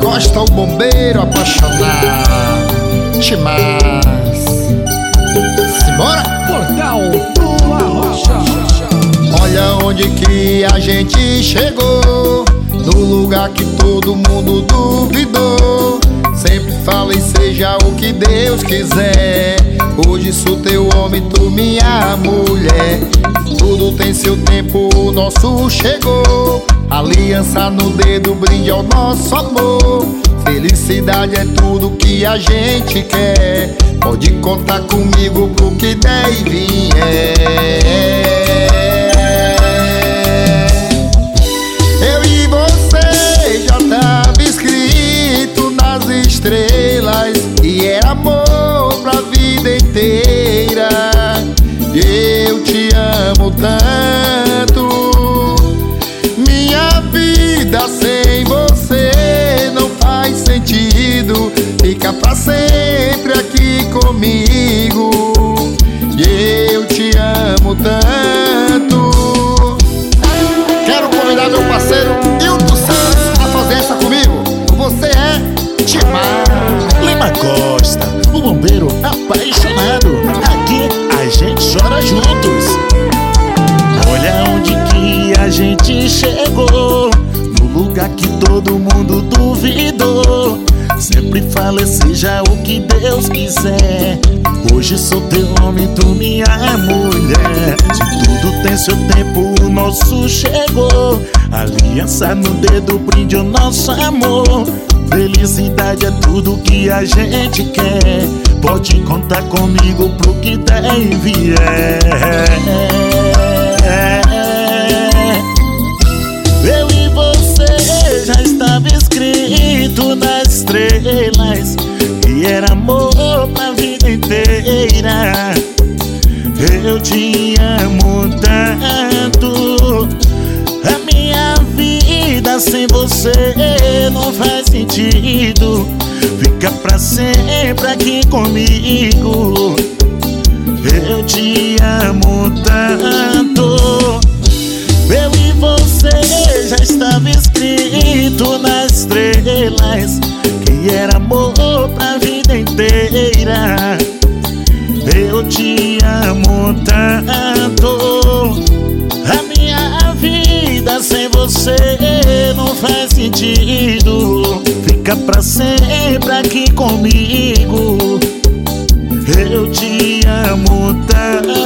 Costa, o bombeiro apaixonado. Timás. Simbora! Portal do Arrocha. Olha onde que a gente chegou, no lugar que todo mundo duvidou. Sempre fala e seja o que Deus quiser. Hoje sou teu homem, tu minha mulher. Tudo tem seu tempo, o nosso chegou. Aliança no dedo, brinde ao nosso amor. Felicidade é tudo que a gente quer. Pode contar comigo pro que der e vier. Eu e você já tava escrito nas estrelas, e era amor pra vida inteira. Eu te amo tanto, minha vida sem você não faz sentido. Fica pra sempre aqui comigo, eu te amo tanto. Quero convidar meu parceiro Hilton Santos a fazer essa comigo. Você é Timar. Lima Costa, o bombeiro apaixonado. Aqui a gente chora juntos. Olha onde que a gente chegou, no lugar que todo mundo duvidou. Sempre falei, seja o que Deus quiser. Hoje sou teu homem, tu minha mulher. Se tudo tem seu tempo, o nosso chegou. Aliança no dedo, brinde o nosso amor. Felicidade é tudo que a gente quer. Pode contar comigo pro que der e vier. Eu e você já estava escrito nas estrelas, que era amor pra vida inteira. Eu te amo tanto, a minha vida sem você não faz sentido. Fica pra sempre aqui comigo, eu te amo tanto. Eu e você já estava escrito nas estrelas, que era amor pra vida inteira. Eu te amo tanto, a minha vida sem você não faz sentido. Fica pra sempre aqui comigo, eu te amo tanto.